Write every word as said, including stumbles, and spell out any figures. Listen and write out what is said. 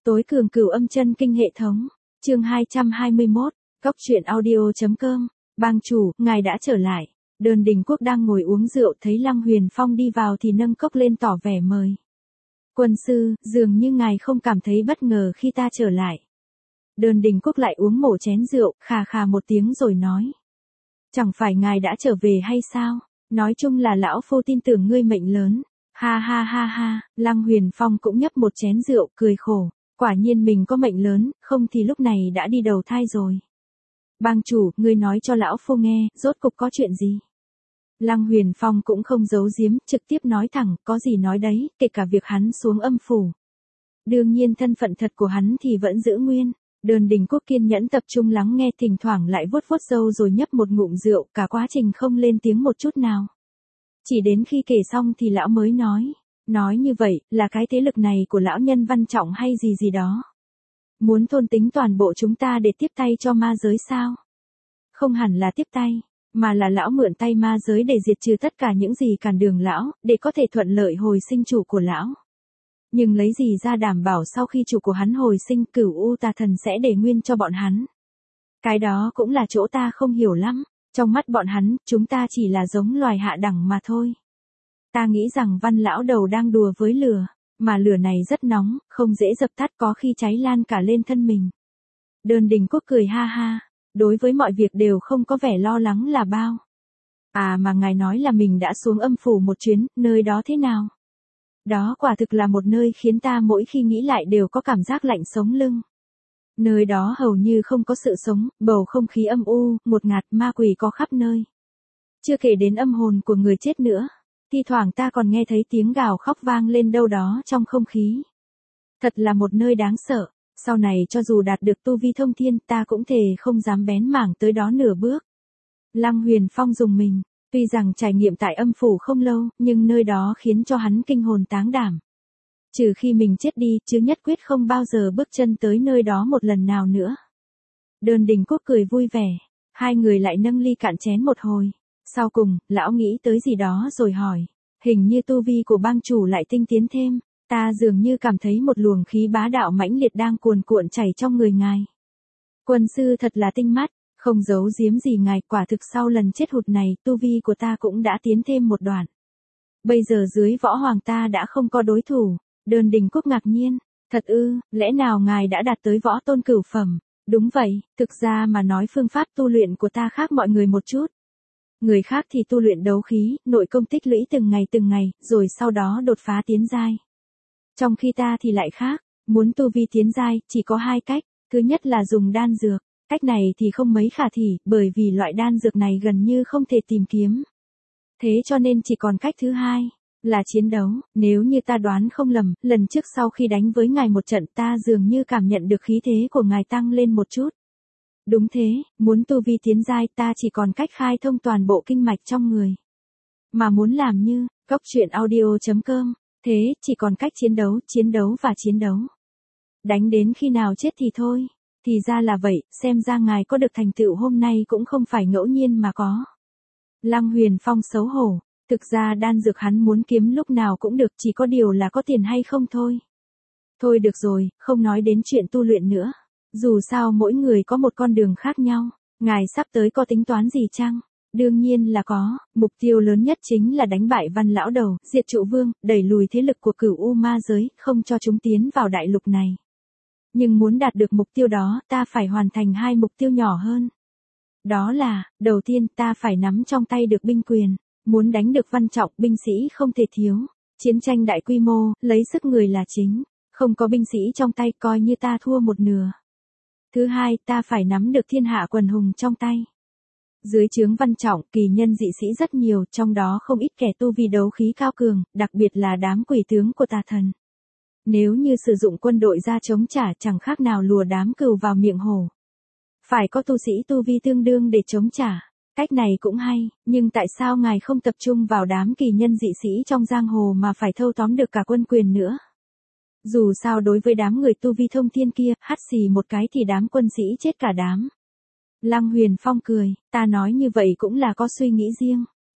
Tối cường cửu âm chân kinh hệ thống. Chương hai trăm hai mươi mốt, Cóc truyện audio.com. Bang chủ, ngài đã trở lại. Đơn Đình Quốc đang ngồi uống rượu, thấy Lăng Huyền Phong đi vào thì nâng cốc lên tỏ vẻ mời. Quân sư, dường như ngài không cảm thấy bất ngờ khi ta trở lại. Đơn Đình Quốc lại uống mổ chén rượu, khà khà một tiếng rồi nói. Chẳng phải ngài đã trở về hay sao? Nói chung là lão phu tin tưởng ngươi mệnh lớn. Ha ha ha ha, Lăng Huyền Phong cũng nhấp một chén rượu, cười khổ. Quả nhiên mình có mệnh lớn, không thì lúc này đã đi đầu thai rồi. Bang chủ, ngươi nói cho lão phu nghe, rốt cục có chuyện gì? Lăng Huyền Phong cũng không giấu giếm, trực tiếp nói thẳng, có gì nói đấy, kể cả việc hắn xuống âm phủ. Đương nhiên thân phận thật của hắn thì vẫn giữ nguyên. Đơn Đình Quốc kiên nhẫn tập trung lắng nghe, thỉnh thoảng lại vuốt vuốt râu rồi nhấp một ngụm rượu, cả quá trình không lên tiếng một chút nào. Chỉ đến khi kể xong thì lão mới nói. Nói như vậy, là cái thế lực này của lão nhân Văn Trọng hay gì gì đó. Muốn thôn tính toàn bộ chúng ta để tiếp tay cho ma giới sao? Không hẳn là tiếp tay, mà là lão mượn tay ma giới để diệt trừ tất cả những gì cản đường lão, để có thể thuận lợi hồi sinh chủ của lão. Nhưng lấy gì ra đảm bảo sau khi chủ của hắn hồi sinh, Cửu U Tà Thần sẽ để nguyên cho bọn hắn? Cái đó cũng là chỗ ta không hiểu lắm. Trong mắt bọn hắn, chúng ta chỉ là giống loài hạ đẳng mà thôi. Ta nghĩ rằng Văn lão đầu đang đùa với lửa, mà lửa này rất nóng, không dễ dập tắt, có khi cháy lan cả lên thân mình. Đơn Đình Quốc cười ha ha, đối với mọi việc đều không có vẻ lo lắng là bao. À mà ngài nói là mình đã xuống âm phủ một chuyến, nơi đó thế nào? Đó quả thực là một nơi khiến ta mỗi khi nghĩ lại đều có cảm giác lạnh sống lưng. Nơi đó hầu như không có sự sống, bầu không khí âm u, ngột ngạt, ma quỷ có khắp nơi. Chưa kể đến âm hồn của người chết nữa. Thi thoảng ta còn nghe thấy tiếng gào khóc vang lên đâu đó trong không khí. Thật là một nơi đáng sợ, sau này cho dù đạt được tu vi thông thiên ta cũng thề không dám bén mảng tới đó nửa bước. Lăng Huyền Phong rùng mình, tuy rằng trải nghiệm tại âm phủ không lâu, nhưng nơi đó khiến cho hắn kinh hồn táng đảm. Trừ khi mình chết đi, chứ nhất quyết không bao giờ bước chân tới nơi đó một lần nào nữa. Đơn Đình Quốc cười vui vẻ, hai người lại nâng ly cạn chén một hồi. Sau cùng, lão nghĩ tới gì đó rồi hỏi, hình như tu vi của bang chủ lại tinh tiến thêm, ta dường như cảm thấy một luồng khí bá đạo mãnh liệt đang cuồn cuộn chảy trong người ngài. Quân sư thật là tinh mắt, không giấu giếm gì ngài, quả thực sau lần chết hụt này, tu vi của ta cũng đã tiến thêm một đoạn. Bây giờ dưới võ hoàng ta đã không có đối thủ. Đơn Đình Quốc ngạc nhiên, thật ư, lẽ nào ngài đã đạt tới võ tôn cửu phẩm? Đúng vậy, thực ra mà nói phương pháp tu luyện của ta khác mọi người một chút. Người khác thì tu luyện đấu khí, nội công tích lũy từng ngày từng ngày, rồi sau đó đột phá tiến giai. Trong khi ta thì lại khác, muốn tu vi tiến giai, chỉ có hai cách, thứ nhất là dùng đan dược, cách này thì không mấy khả thi, bởi vì loại đan dược này gần như không thể tìm kiếm. Thế cho nên chỉ còn cách thứ hai, là chiến đấu, nếu như ta đoán không lầm, lần trước sau khi đánh với ngài một trận ta dường như cảm nhận được khí thế của ngài tăng lên một chút. Đúng thế, muốn tu vi tiến giai ta chỉ còn cách khai thông toàn bộ kinh mạch trong người. Mà muốn làm như, Cóc truyện audio.com, thế chỉ còn cách chiến đấu, chiến đấu và chiến đấu. Đánh đến khi nào chết thì thôi. Thì ra là vậy, xem ra ngài có được thành tựu hôm nay cũng không phải ngẫu nhiên mà có. Lăng Huyền Phong xấu hổ, thực ra đan dược hắn muốn kiếm lúc nào cũng được, chỉ có điều là có tiền hay không thôi. Thôi được rồi, không nói đến chuyện tu luyện nữa. Dù sao mỗi người có một con đường khác nhau, ngài sắp tới có tính toán gì chăng? Đương nhiên là có, mục tiêu lớn nhất chính là đánh bại Văn lão đầu, diệt Trụ Vương, đẩy lùi thế lực của Cửu U ma giới, không cho chúng tiến vào đại lục này. Nhưng muốn đạt được mục tiêu đó, ta phải hoàn thành hai mục tiêu nhỏ hơn. Đó là, đầu tiên ta phải nắm trong tay được binh quyền, muốn đánh được Văn Trọng, binh sĩ không thể thiếu. Chiến tranh đại quy mô, lấy sức người là chính, không có binh sĩ trong tay coi như ta thua một nửa. Thứ hai, ta phải nắm được thiên hạ quần hùng trong tay. Dưới trướng Văn Trọng, kỳ nhân dị sĩ rất nhiều, trong đó không ít kẻ tu vi đấu khí cao cường, đặc biệt là đám quỷ tướng của tà thần. Nếu như sử dụng quân đội ra chống trả chẳng khác nào lùa đám cừu vào miệng hổ. Phải có tu sĩ tu vi tương đương để chống trả. Cách này cũng hay, nhưng tại sao ngài không tập trung vào đám kỳ nhân dị sĩ trong giang hồ mà phải thâu tóm được cả quân quyền nữa? Dù sao đối với đám người tu vi thông thiên kia, hắt xì một cái thì đám quân sĩ chết cả đám. Lăng Huyền Phong cười, ta nói như vậy cũng là có suy nghĩ riêng.